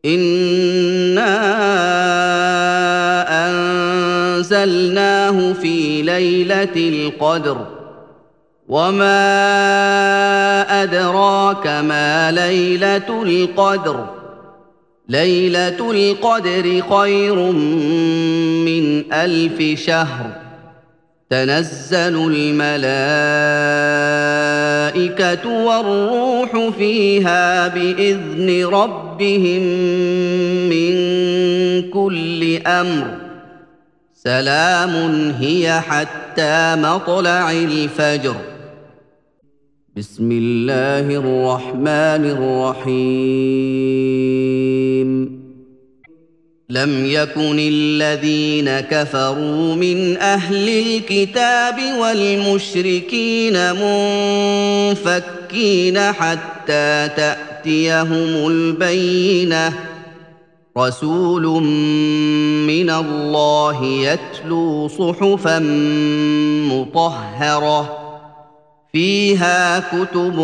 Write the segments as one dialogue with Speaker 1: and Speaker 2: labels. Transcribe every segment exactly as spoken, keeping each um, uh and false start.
Speaker 1: إِنَّا أَنزَلْنَاهُ فِي لَيْلَةِ الْقَدْرِ وَمَا أَدْرَاكَ مَا لَيْلَةُ الْقَدْرِ لَيْلَةُ الْقَدْرِ خَيْرٌ مِّنْ أَلْفِ شَهْرٍ تَنَزَّلُ الْمَلَائِكَةُ وَالرُّوحُ فِيهَا بِإِذْنِ رَبِّهِم مِّن كُلِّ أَمْرٍ سَلَامٌ هِيَ حَتَّىٰ مَطْلَعِ الْفَجْرِ. بسم الله الرحمن الرحيم. لم يكن الذين كفروا من أهل الكتاب والمشركين منفكين حتى تأتيهم البينة رسول من الله يتلو صحفا مطهرة فيها كتب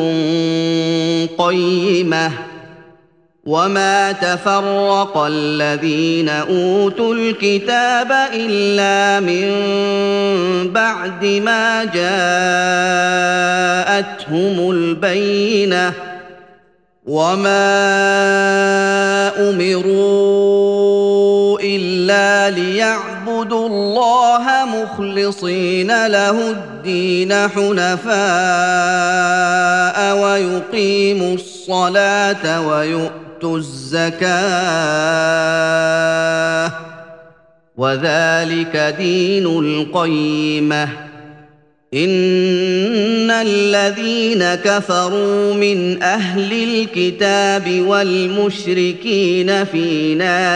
Speaker 1: قيمة وما تفرق الذين أوتوا الكتاب إلا من بعد ما جاءتهم البينة وما أمروا إلا ليعبدوا الله مخلصين له الدين حنفاء ويقيموا الصلاة ويؤتوا الزكاة وذلك دين القيمة. إن الذين كفروا من أهل الكتاب والمشركين في نار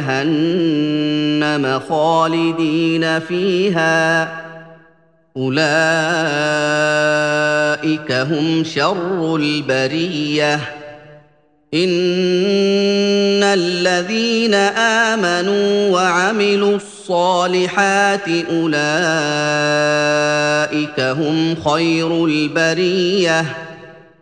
Speaker 1: جهنم خالدين فيها أولئك هم شر البرية. إن الذين آمنوا وعملوا الصالحات أولئك هم خير البرية